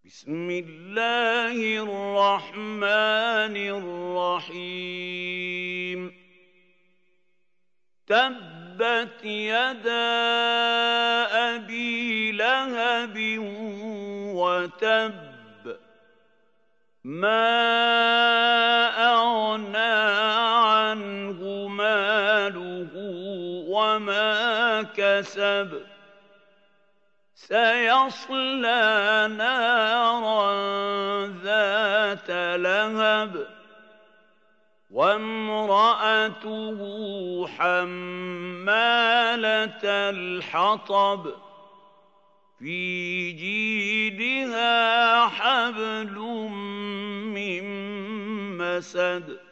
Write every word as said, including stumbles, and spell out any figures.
بسم الله الرحمن الرحيم تبت يدا أبي لهب وتب ما أغنى عنه ماله وما كسب سيصلى نارا ذات لهب وامرأته حمالة الحطب في جيدها حبل من مسد